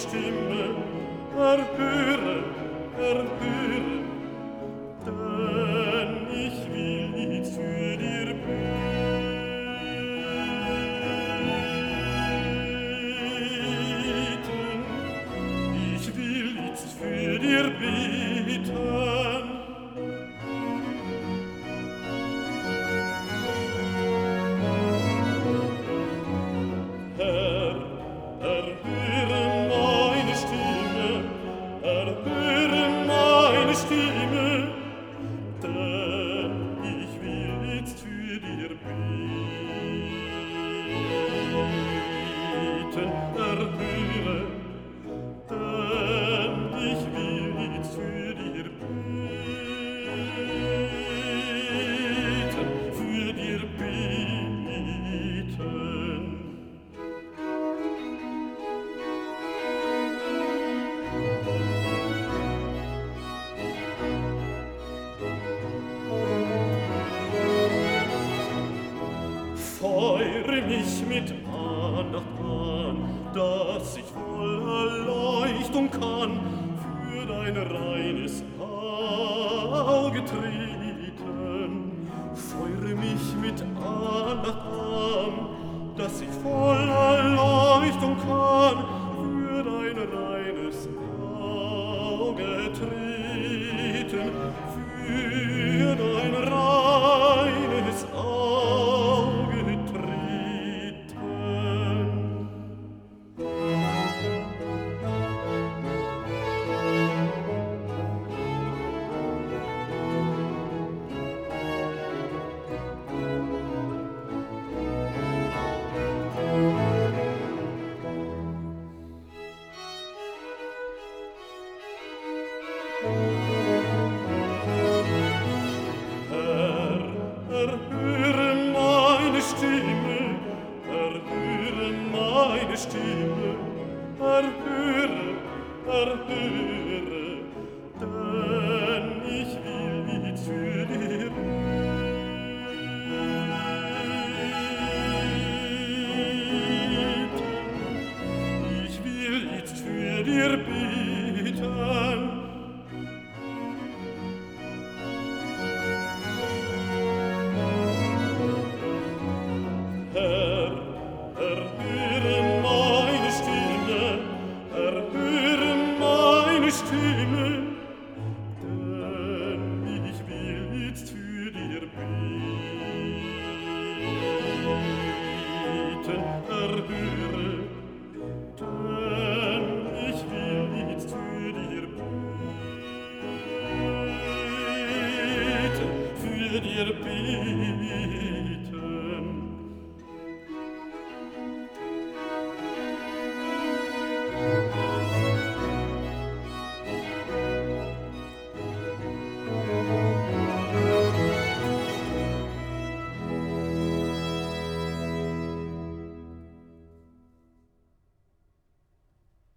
Stimme, erhöre, erhöre, denn ich will jetzt für dir beten. Ich will jetzt für dir beten. Herr, erhöre meine Stimme, denn ich will jetzt für dir beten. Erhöre, denn ich will jetzt für dir beten, für dir beten. Feure mich mit an, dass ich voller Erleuchtung kann für dein reines Auge treten. Feure mich mit an, dass ich voller Erleuchtung kann für dein reines Auge treten, für dein reines Auge treten. Herr, erhöre meine Stimme, erhöre, erhöre, denn ich will jetzt für dir beten. Ich will jetzt für dir beten.